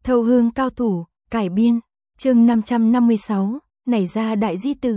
Thâu hương cao thủ, cải biên, chương 556, nảy ra đại di tử.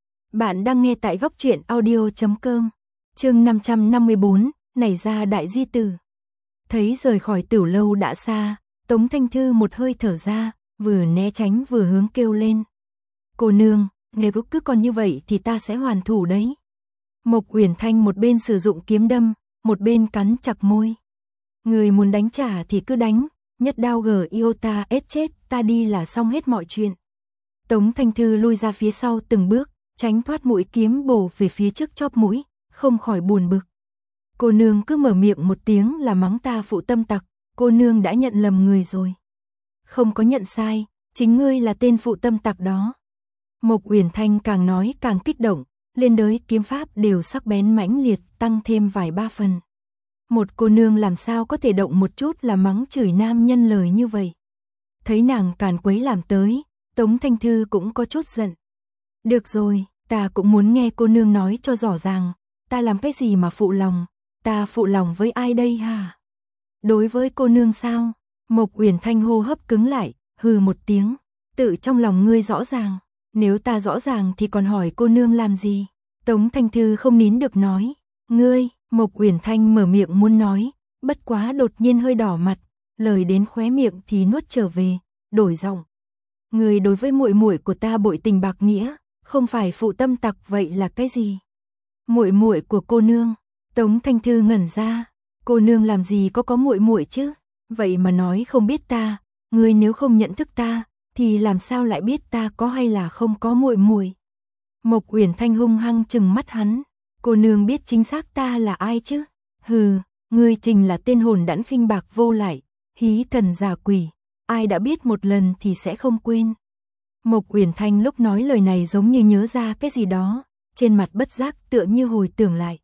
Bạn đang nghe tại góc truyện audio.com, chương 554, nảy ra đại di tử. Thấy rời khỏi Tiểu Lâu đã xa, Tống Thanh Thư một hơi thở ra, vừa né tránh vừa hướng kêu lên. Cô nương, nếu cứ còn như vậy thì ta sẽ hoàn thủ đấy. Mộc Uyển Thanh một bên sử dụng kiếm đâm, một bên cắn chặt môi. Người muốn đánh trả thì cứ đánh, nhất đao iota chết ta đi là xong hết mọi chuyện. Tống Thanh Thư lui ra phía sau từng bước, tránh thoát mũi kiếm bổ về phía trước chóp mũi, không khỏi buồn bực. Cô nương cứ mở miệng một tiếng là mắng ta phụ tâm tặc, cô nương đã nhận lầm người rồi. Không có nhận sai, chính ngươi là tên phụ tâm tặc đó. Mộc Uyển Thanh càng nói càng kích động, lên đới kiếm pháp đều sắc bén mãnh liệt, tăng thêm vài ba phần. Một cô nương làm sao có thể động một chút là mắng chửi nam nhân lời như vậy. Thấy nàng càn quấy làm tới, Tống Thanh Thư cũng có chút giận. Được rồi, ta cũng muốn nghe cô nương nói cho rõ ràng, ta làm cái gì mà phụ lòng, ta phụ lòng với ai đây hả? Đối với cô nương sao? Mộc Uyển Thanh hô hấp cứng lại, hừ một tiếng, tự trong lòng ngươi rõ ràng, nếu ta rõ ràng thì còn hỏi cô nương làm gì? Tống Thanh Thư không nín được nói, ngươi. Mộc Uyển Thanh mở miệng muốn nói, bất quá đột nhiên hơi đỏ mặt, lời đến khóe miệng thì nuốt trở về, đổi giọng. Người đối với muội muội của ta bội tình bạc nghĩa, không phải phụ tâm tặc vậy là cái gì? Muội muội của cô nương? Tống Thanh Thư ngẩn ra, cô nương làm gì có muội muội chứ? Vậy mà nói không biết ta, người nếu không nhận thức ta, thì làm sao lại biết ta có hay là không có muội muội? Mộc Uyển Thanh hung hăng trừng mắt hắn. Cô nương biết chính xác ta là ai chứ? Hừ, ngươi chính là tên hồn đãng khinh bạc vô lại, hí thần giả quỷ, ai đã biết một lần thì sẽ không quên. Mộc Uyển Thanh lúc nói lời này giống như nhớ ra cái gì đó, trên mặt bất giác tựa như hồi tưởng lại.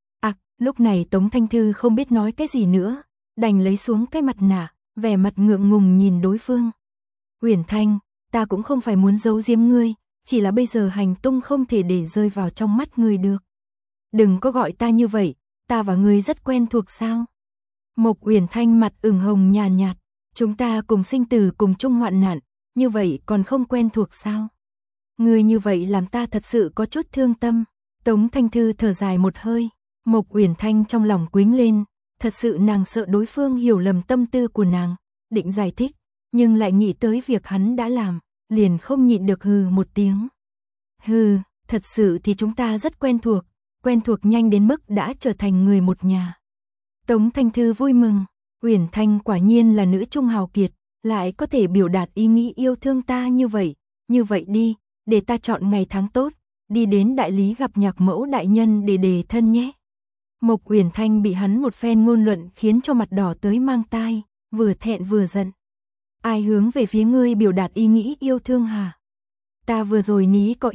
Lúc này Tống Thanh Thư không biết nói cái gì nữa, đành lấy xuống cái mặt nạ, vẻ mặt ngượng ngùng nhìn đối phương. Uyển Thanh, ta cũng không phải muốn giấu giếm ngươi, chỉ là bây giờ hành tung không thể để rơi vào trong mắt ngươi được. Đừng có gọi ta như vậy, ta và ngươi rất quen thuộc sao? Mộc Uyển Thanh mặt ửng hồng nhàn nhạt, chúng ta cùng sinh tử cùng chung hoạn nạn, như vậy còn không quen thuộc sao? Ngươi như vậy làm ta thật sự có chút thương tâm. Tống Thanh Thư thở dài một hơi, Mộc Uyển Thanh trong lòng quýnh lên, thật sự nàng sợ đối phương hiểu lầm tâm tư của nàng, định giải thích, nhưng lại nghĩ tới việc hắn đã làm, liền không nhịn được hừ một tiếng. Hừ, thật sự thì chúng ta rất quen thuộc nhanh đến mức đã trở thành người một nhà. Tống Thanh Thư vui mừng, Uyển Thanh quả nhiên là nữ trung hào kiệt, lại có thể biểu đạt ý nghĩ yêu thương ta như vậy đi, để ta chọn ngày tháng tốt, đi đến đại lý gặp Nhạc Mẫu đại nhân để đề thân nhé. Mộc Uyển Thanh bị hắn một phen ngôn luận khiến cho mặt đỏ tới mang tai, vừa thẹn vừa giận. Ai hướng về phía ngươi biểu đạt ý nghĩ yêu thương hả? Ta vừa rồi ní có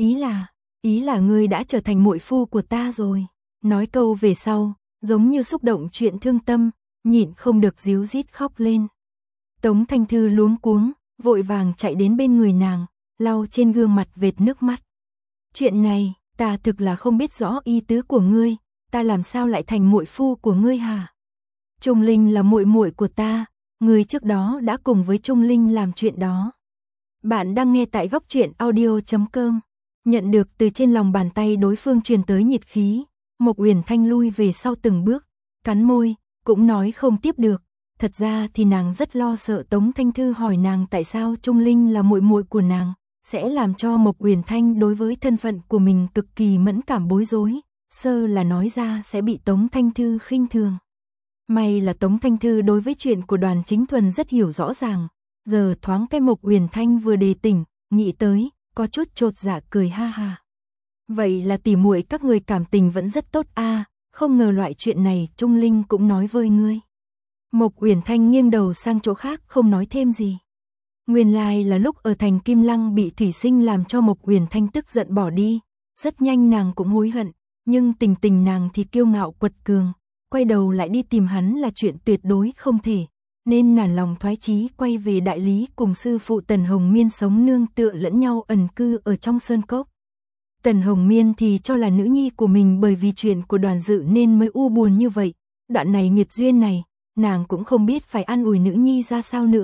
ý là ngươi đã trở thành muội phu của ta rồi. Nói câu về sau, giống như xúc động chuyện thương tâm, nhịn không được ríu rít khóc lên. Tống Thanh Thư luống cuống, vội vàng chạy đến bên người nàng, lau trên gương mặt vệt nước mắt. Chuyện này, ta thực là không biết rõ ý tứ của ngươi, ta làm sao lại thành muội phu của ngươi hả? Trung Linh là muội muội của ta, ngươi trước đó đã cùng với Trung Linh làm chuyện đó. Bạn đang nghe tại góc truyện audio.com. Nhận được từ trên lòng bàn tay đối phương truyền tới nhiệt khí, Mộc Uyển Thanh lui về sau từng bước, cắn môi, cũng nói không tiếp được. Thật ra thì nàng rất lo sợ Tống Thanh Thư hỏi nàng tại sao Trung Linh là muội muội của nàng, sẽ làm cho Mộc Uyển Thanh đối với thân phận của mình cực kỳ mẫn cảm bối rối, sơ là nói ra sẽ bị Tống Thanh Thư khinh thường. May là Tống Thanh Thư đối với chuyện của Đoàn Chính Thuần rất hiểu rõ ràng, giờ thoáng cái Mộc Uyển Thanh vừa đề tỉnh, nghĩ tới, có chút chột dạ cười ha ha. Vậy là tỉ muội các người cảm tình vẫn rất tốt a, không ngờ loại chuyện này Trung Linh cũng nói với ngươi. Mộc Uyển Thanh nghiêng đầu sang chỗ khác không nói thêm gì. Nguyên lai là lúc ở thành Kim Lăng bị Thủy Sinh làm cho Mộc Uyển Thanh tức giận bỏ đi, rất nhanh nàng cũng hối hận, nhưng tình nàng thì kiêu ngạo quật cường, quay đầu lại đi tìm hắn là chuyện tuyệt đối không thể, nên nản lòng thoái chí quay về đại lý cùng sư phụ Tần Hồng Miên sống nương tựa lẫn nhau ẩn cư ở trong sơn cốc. Tần Hồng Miên thì cho là nữ nhi của mình bởi vì chuyện của Đoàn Dự nên mới u buồn như vậy, đoạn này nghiệt duyên này, nàng cũng không biết phải an ủi nữ nhi ra sao nữa,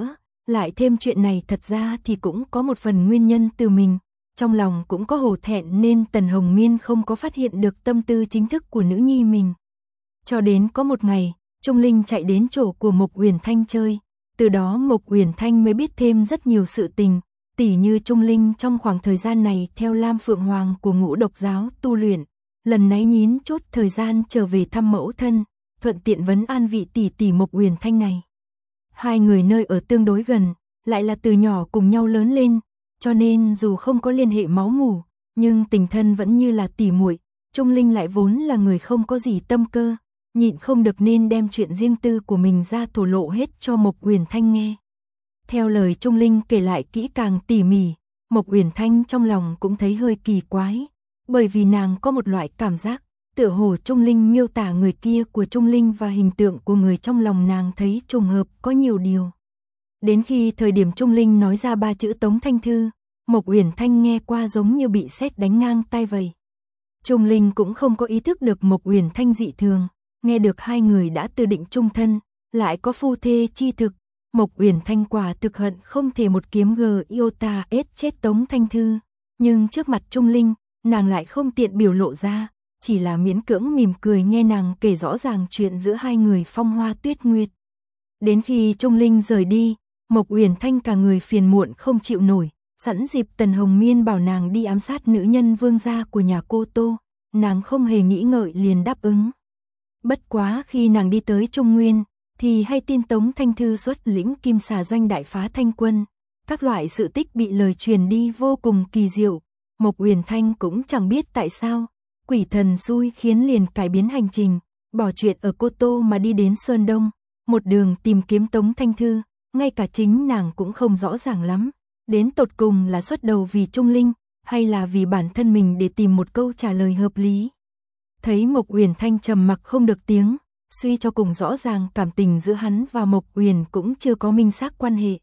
lại thêm chuyện này thật ra thì cũng có một phần nguyên nhân từ mình, trong lòng cũng có hổ thẹn nên Tần Hồng Miên không có phát hiện được tâm tư chính thức của nữ nhi mình. Cho đến có một ngày, Trung Linh chạy đến chỗ của Mộc Uyển Thanh chơi, từ đó Mộc Uyển Thanh mới biết thêm rất nhiều sự tình, tỉ như Trung Linh trong khoảng thời gian này theo Lam Phượng Hoàng của Ngũ Độc giáo tu luyện, lần náy nhín chốt thời gian trở về thăm mẫu thân, thuận tiện vấn an vị tỷ tỷ Mộc Uyển Thanh này. Hai người nơi ở tương đối gần, lại là từ nhỏ cùng nhau lớn lên, cho nên dù không có liên hệ máu mủ, nhưng tình thân vẫn như là tỉ muội. Trung Linh lại vốn là người không có gì tâm cơ, nhịn không được nên đem chuyện riêng tư của mình ra thổ lộ hết cho Mộc Uyển Thanh nghe. Theo lời Trung Linh kể lại kỹ càng tỉ mỉ, Mộc Uyển Thanh trong lòng cũng thấy hơi kỳ quái, bởi vì nàng có một loại cảm giác, tựa hồ Trung Linh miêu tả người kia của Trung Linh và hình tượng của người trong lòng nàng thấy trùng hợp có nhiều điều. Đến khi thời điểm Trung Linh nói ra 3 chữ Tống Thanh Thư, Mộc Uyển Thanh nghe qua giống như bị sét đánh ngang tai vậy. Trung Linh cũng không có ý thức được Mộc Uyển Thanh dị thường, nghe được hai người đã từ định chung thân, lại có phu thê chi thực, Mộc Uyển Thanh quả thực hận không thể một kiếm iota chết Tống Thanh Thư, nhưng trước mặt Trung Linh, nàng lại không tiện biểu lộ ra, chỉ là miễn cưỡng mỉm cười nghe nàng kể rõ ràng chuyện giữa hai người phong hoa tuyết nguyệt. Đến khi Trung Linh rời đi, Mộc Uyển Thanh cả người phiền muộn không chịu nổi, sẵn dịp Tần Hồng Miên bảo nàng đi ám sát nữ nhân vương gia của nhà cô Tô, nàng không hề nghĩ ngợi liền đáp ứng. Bất quá khi nàng đi tới Trung Nguyên, thì hay tin Tống Thanh Thư xuất lĩnh Kim Xà doanh đại phá Thanh quân, các loại sự tích bị lời truyền đi vô cùng kỳ diệu, Mộc Uyển Thanh cũng chẳng biết tại sao, quỷ thần xui khiến liền cải biến hành trình, bỏ chuyện ở Cô Tô mà đi đến Sơn Đông, một đường tìm kiếm Tống Thanh Thư, ngay cả chính nàng cũng không rõ ràng lắm, đến tột cùng là xuất đầu vì Trung Linh, hay là vì bản thân mình để tìm một câu trả lời hợp lý. Thấy Mộc Uyển Thanh trầm mặc không được tiếng, suy cho cùng rõ ràng cảm tình giữa hắn và Mộc Uyển cũng chưa có minh xác quan hệ.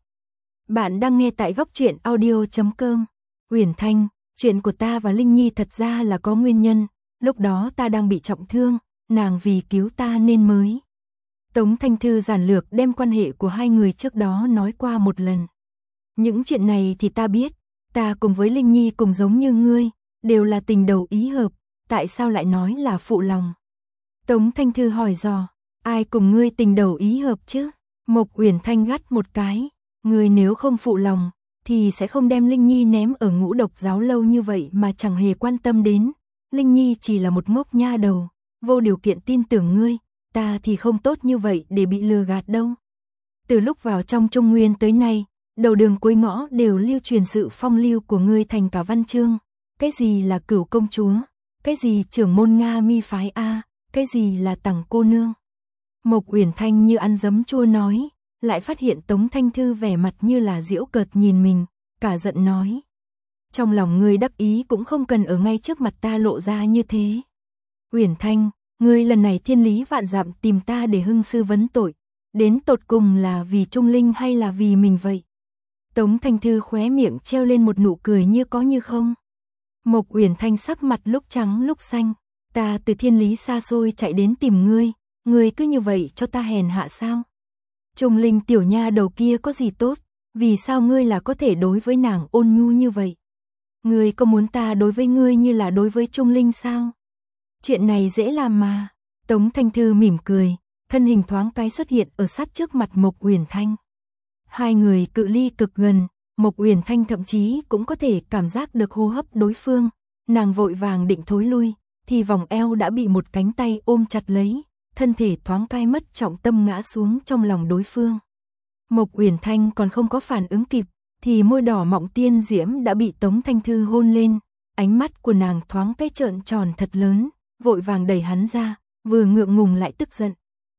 Bạn đang nghe tại góc truyện audio.com. Uyển Thanh, chuyện của ta và Linh Nhi thật ra là có nguyên nhân, lúc đó ta đang bị trọng thương, nàng vì cứu ta nên mới. Tống Thanh Thư giản lược đem quan hệ của hai người trước đó nói qua một lần. Những chuyện này thì ta biết, ta cùng với Linh Nhi cùng giống như ngươi, đều là tình đầu ý hợp, tại sao lại nói là phụ lòng? Tống Thanh Thư hỏi dò, ai cùng ngươi tình đầu ý hợp chứ? Mộc Uyển Thanh gắt một cái, ngươi nếu không phụ lòng, thì sẽ không đem Linh Nhi ném ở Ngũ Độc giáo lâu như vậy mà chẳng hề quan tâm đến. Linh Nhi chỉ là một ngốc nha đầu, vô điều kiện tin tưởng ngươi, ta thì không tốt như vậy để bị lừa gạt đâu. Từ lúc vào trong Trung Nguyên tới nay, đầu đường cuối ngõ đều lưu truyền sự phong lưu của ngươi thành cả văn chương. Cái gì là Cửu công chúa, cái gì trưởng môn Nga mi phái A, cái gì là Tằng cô nương. Mộc Uyển Thanh như ăn giấm chua nói, lại phát hiện Tống Thanh Thư vẻ mặt như là giễu cợt nhìn mình, cả giận nói. Trong lòng ngươi đắc ý cũng không cần ở ngay trước mặt ta lộ ra như thế. Uyển Thanh, ngươi lần này thiên lý vạn dặm tìm ta để hưng sư vấn tội, đến tột cùng là vì Trung Linh hay là vì mình vậy? Tống Thanh Thư khóe miệng treo lên một nụ cười như có như không. Mộc Uyển Thanh sắc mặt lúc trắng lúc xanh, ta từ thiên lý xa xôi chạy đến tìm ngươi, ngươi cứ như vậy cho ta hèn hạ sao? Trung Linh tiểu nha đầu kia có gì tốt, vì sao ngươi là có thể đối với nàng ôn nhu như vậy? Ngươi có muốn ta đối với ngươi như là đối với Trung Linh sao? Chuyện này dễ làm mà. Tống Thanh Thư mỉm cười, thân hình thoáng cái xuất hiện ở sát trước mặt Mộc Uyển Thanh. Hai người cự ly cực gần, Mộc Uyển Thanh thậm chí cũng có thể cảm giác được hô hấp đối phương. Nàng vội vàng định thối lui, thì vòng eo đã bị một cánh tay ôm chặt lấy, thân thể thoáng cái mất trọng tâm ngã xuống trong lòng đối phương. Mộc Uyển Thanh còn không có phản ứng kịp, thì môi đỏ mọng tiên diễm đã bị Tống Thanh Thư hôn lên, ánh mắt của nàng thoáng cái trợn tròn thật lớn, vội vàng đẩy hắn ra, vừa ngượng ngùng lại tức giận.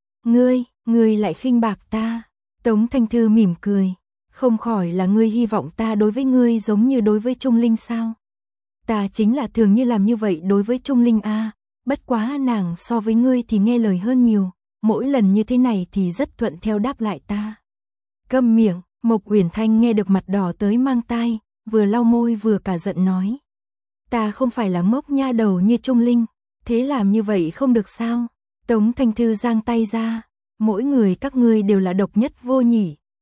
Ngươi lại khinh bạc ta. Tống Thanh Thư mỉm cười, không khỏi là ngươi hy vọng ta đối với ngươi giống như đối với Trung Linh sao? Ta chính là thường như làm như vậy đối với Trung Linh a, bất quá nàng so với ngươi thì nghe lời hơn nhiều, mỗi lần như thế này thì rất thuận theo đáp lại ta. Câm miệng, Mộc Uyển Thanh nghe được mặt đỏ tới mang tai, vừa lau môi vừa cả giận nói. Ta không phải là ngốc nha đầu như Trung Linh, thế làm như vậy không được sao? Tống Thanh Thư giang tay ra, mỗi người các ngươi đều là độc nhất vô nhị,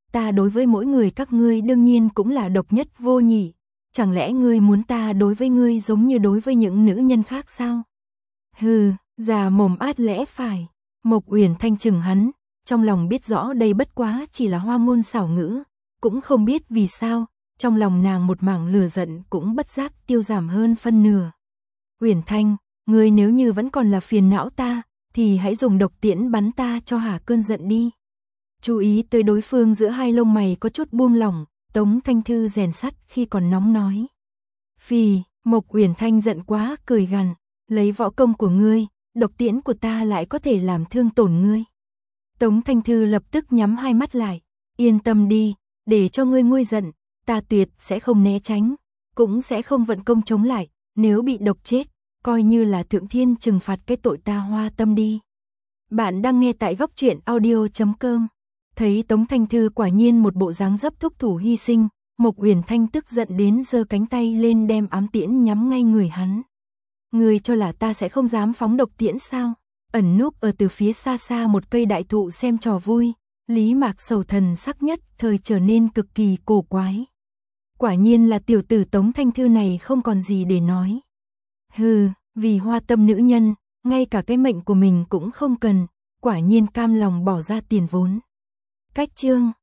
ta đối với mỗi người các ngươi đương nhiên cũng là độc nhất vô nhị. Chẳng lẽ ngươi muốn ta đối với ngươi giống như đối với những nữ nhân khác sao? Hừ, già mồm át lẽ phải. Mộc Uyển Thanh chừng hắn, trong lòng biết rõ đây bất quá chỉ là hoa ngôn xảo ngữ, cũng không biết vì sao, trong lòng nàng một mảng lửa giận cũng bất giác tiêu giảm hơn phân nửa. Uyển Thanh, ngươi nếu như vẫn còn là phiền não ta, thì hãy dùng độc tiễn bắn ta cho hả cơn giận đi. Chú ý tới đối phương giữa hai lông mày có chút buông lỏng, Tống Thanh Thư rèn sắt khi còn nóng nói. Phì, Mộc Uyển Thanh giận quá cười gằn, lấy võ công của ngươi, độc tiễn của ta lại có thể làm thương tổn ngươi. Tống Thanh Thư lập tức nhắm hai mắt lại, yên tâm đi, để cho ngươi nguôi giận, ta tuyệt sẽ không né tránh, cũng sẽ không vận công chống lại, nếu bị độc chết, coi như là thượng thiên trừng phạt cái tội ta hoa tâm đi. Bạn đang nghe tại góc truyện audio.com. Thấy Tống Thanh Thư quả nhiên một bộ dáng dấp thúc thủ hy sinh, Mộc Uyển Thanh tức giận đến giơ cánh tay lên đem ám tiễn nhắm ngay người hắn. Ngươi cho là ta sẽ không dám phóng độc tiễn sao? Ẩn núp ở từ phía xa xa một cây đại thụ xem trò vui, Lý Mạc Sầu thần sắc nhất thời trở nên cực kỳ cổ quái. Quả nhiên là tiểu tử Tống Thanh Thư này không còn gì để nói. Hừ, vì hoa tâm nữ nhân, ngay cả cái mệnh của mình cũng không cần, quả nhiên cam lòng bỏ ra tiền vốn. Cách chương